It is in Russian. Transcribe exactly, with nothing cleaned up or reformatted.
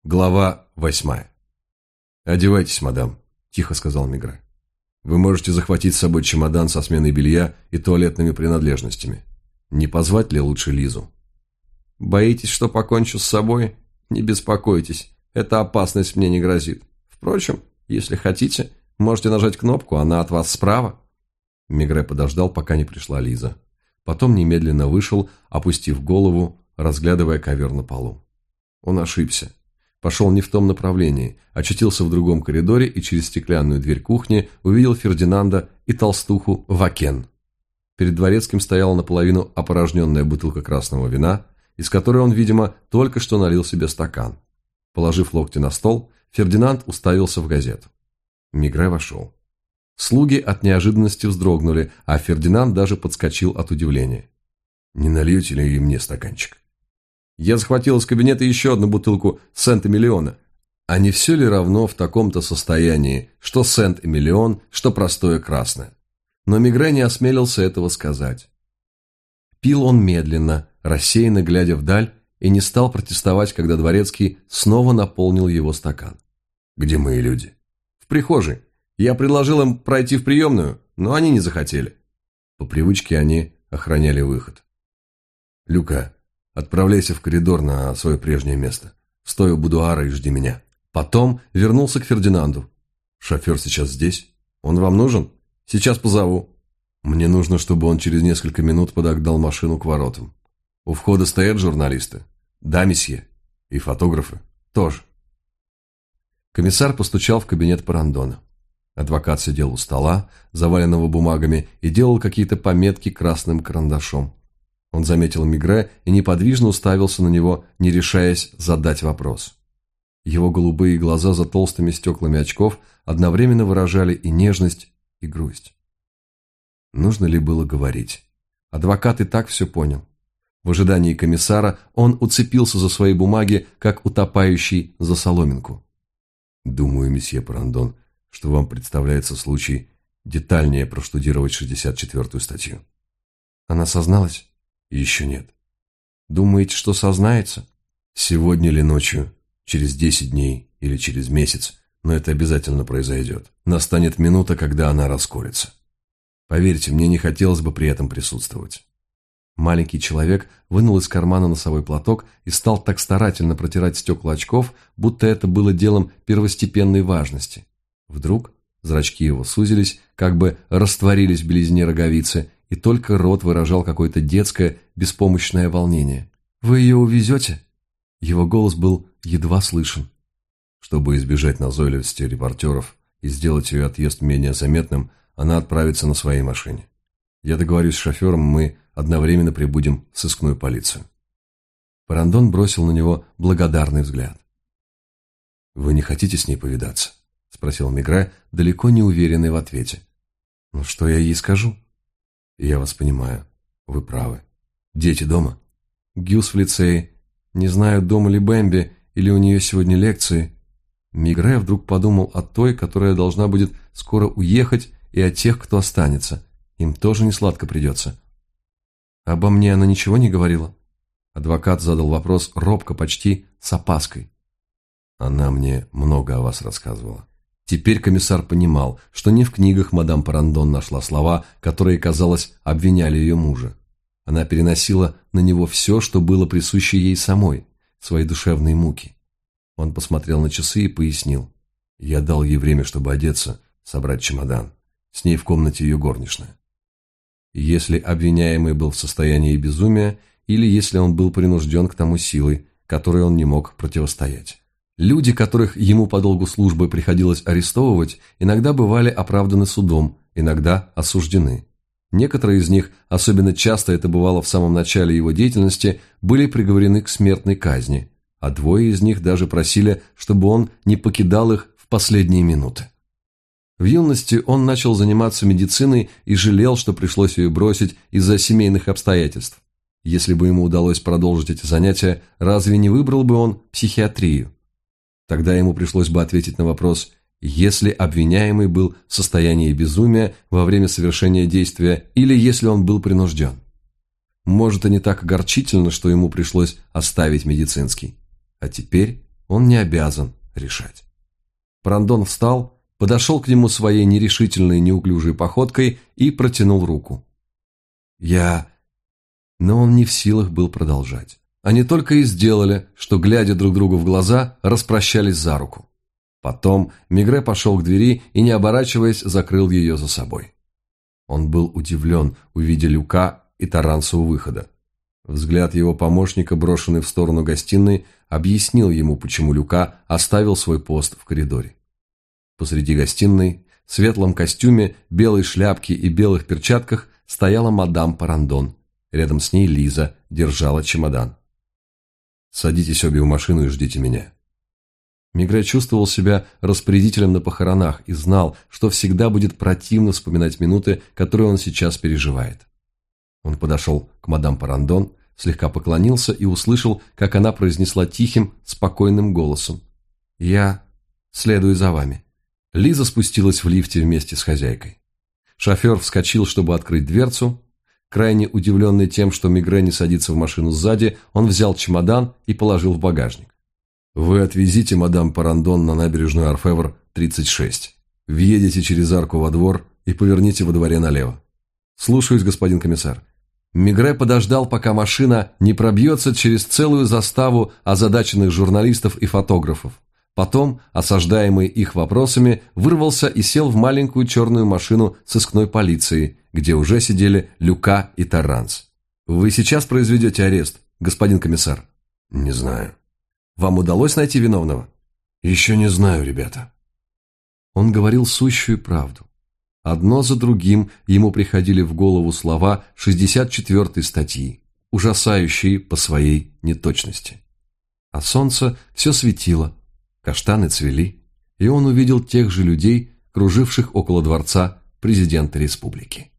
Глава восьмая. «Одевайтесь, мадам», – тихо сказал Мегре. «Вы можете захватить с собой чемодан со сменой белья и туалетными принадлежностями. Не позвать ли лучше Лизу?» «Боитесь, что покончу с собой? Не беспокойтесь, эта опасность мне не грозит. Впрочем, если хотите, можете нажать кнопку, она от вас справа». Мегре подождал, пока не пришла Лиза. Потом немедленно вышел, опустив голову, разглядывая ковер на полу. Он ошибся. Пошел не в том направлении, очутился в другом коридоре и через стеклянную дверь кухни увидел Фердинанда и толстуху Вакен. Перед дворецким стояла наполовину опорожненная бутылка красного вина, из которой он, видимо, только что налил себе стакан. Положив локти на стол, Фердинанд уставился в газету. Мегре вошел. Слуги от неожиданности вздрогнули, а Фердинанд даже подскочил от удивления. «Не нальете ли и мне стаканчик?» «Я захватил из кабинета еще одну бутылку Сент-Эмилиона. А не все ли равно в таком-то состоянии, что Сент-Эмилион, что простое красное?» Но Мегре не осмелился этого сказать. Пил он медленно, рассеянно глядя вдаль, и не стал протестовать, когда дворецкий снова наполнил его стакан. «Где мои люди?» «В прихожей. Я предложил им пройти в приемную, но они не захотели». По привычке они охраняли выход. «Люка, отправляйся в коридор на свое прежнее место. Стой у будуара и жди меня». Потом вернулся к Фердинанду. «Шофер сейчас здесь? Он вам нужен? Сейчас позову». «Мне нужно, чтобы он через несколько минут подогнал машину к воротам. У входа стоят журналисты?» «Да, месье. И фотографы?» «Тоже». Комиссар постучал в кабинет Парандона. Адвокат сидел у стола, заваленного бумагами, и делал какие-то пометки красным карандашом. Он заметил Мегре и неподвижно уставился на него, не решаясь задать вопрос. Его голубые глаза за толстыми стеклами очков одновременно выражали и нежность, и грусть. Нужно ли было говорить? Адвокат и так все понял. В ожидании комиссара он уцепился за свои бумаги, как утопающий за соломинку. «Думаю, месье Парандон, что вам представляется случай детальнее проштудировать шестьдесят четвёртую статью». «Она созналась?» «Еще нет». «Думаете, что сознается?» «Сегодня или ночью, через десять дней или через месяц, но это обязательно произойдет. Настанет минута, когда она расколется. Поверьте, мне не хотелось бы при этом присутствовать». Маленький человек вынул из кармана носовой платок и стал так старательно протирать стекла очков, будто это было делом первостепенной важности. Вдруг зрачки его сузились, как бы растворились в белизне роговицы, и только рот выражал какое-то детское, беспомощное волнение. «Вы ее увезете?» Его голос был едва слышен. Чтобы избежать назойливости репортеров и сделать ее отъезд менее заметным, она отправится на своей машине. Я договорюсь с шофером, мы одновременно прибудем в сыскную полицию». Парандон бросил на него благодарный взгляд. «Вы не хотите с ней повидаться?» – спросил Мегре, далеко не уверенный в ответе. «Ну, что я ей скажу?» «Я вас понимаю. Вы правы. Дети дома?» «Гюс в лицее. Не знаю, дома ли Бэмби, или у нее сегодня лекции». Мегре вдруг подумал о той, которая должна будет скоро уехать, и о тех, кто останется. Им тоже несладко придется. «Обо мне она ничего не говорила?» Адвокат задал вопрос робко, почти с опаской. «Она мне много о вас рассказывала». Теперь комиссар понимал, что не в книгах мадам Парандон нашла слова, которые, казалось, обвиняли ее мужа. Она переносила на него все, что было присуще ей самой, свои душевные муки. Он посмотрел на часы и пояснил. «Я дал ей время, чтобы одеться, собрать чемодан. С ней в комнате ее горничная». Если обвиняемый был в состоянии безумия, или если он был принужден к тому силой, которой он не мог противостоять. Люди, которых ему по долгу службы приходилось арестовывать, иногда бывали оправданы судом, иногда осуждены. Некоторые из них, особенно часто это бывало в самом начале его деятельности, были приговорены к смертной казни, а двое из них даже просили, чтобы он не покидал их в последние минуты. В юности он начал заниматься медициной и жалел, что пришлось ее бросить из-за семейных обстоятельств. Если бы ему удалось продолжить эти занятия, разве не выбрал бы он психиатрию? Тогда ему пришлось бы ответить на вопрос, если обвиняемый был в состоянии безумия во время совершения действия или если он был принужден. Может, и не так огорчительно, что ему пришлось оставить медицинский. А теперь он не обязан решать. Парандон встал, подошел к нему своей нерешительной неуклюжей походкой и протянул руку. «Я...» Но он не в силах был продолжать. Они только и сделали, что, глядя друг другу в глаза, распрощались за руку. Потом Мегре пошел к двери и, не оборачиваясь, закрыл ее за собой. Он был удивлен, увидя Люка и Таранса у выхода. Взгляд его помощника, брошенный в сторону гостиной, объяснил ему, почему Люка оставил свой пост в коридоре. Посреди гостиной, в светлом костюме, белой шляпке и белых перчатках стояла мадам Парандон. Рядом с ней Лиза держала чемодан. «Садитесь обе в машину и ждите меня». Мегре чувствовал себя распорядителем на похоронах и знал, что всегда будет противно вспоминать минуты, которые он сейчас переживает. Он подошел к мадам Парандон, слегка поклонился и услышал, как она произнесла тихим, спокойным голосом: «Я следую за вами». Лиза спустилась в лифте вместе с хозяйкой. Шофер вскочил, чтобы открыть дверцу. Крайне удивленный тем, что Мегре не садится в машину сзади, он взял чемодан и положил в багажник. «Вы отвезите мадам Парандон на набережную Орфевр, тридцать шесть. Въедете через арку во двор и поверните во дворе налево». «Слушаюсь, господин комиссар». Мегре подождал, пока машина не пробьется через целую заставу озадаченных журналистов и фотографов. Потом, осаждаемый их вопросами, вырвался и сел в маленькую черную машину сыскной полиции, где уже сидели Люка и Таранс. «Вы сейчас произведете арест, господин комиссар?» «Не знаю». «Вам удалось найти виновного?» «Еще не знаю, ребята». Он говорил сущую правду. Одно за другим ему приходили в голову слова шестьдесят четвёртой статьи, ужасающие по своей неточности. А солнце все светило, каштаны цвели, и он увидел тех же людей, круживших около дворца президента республики.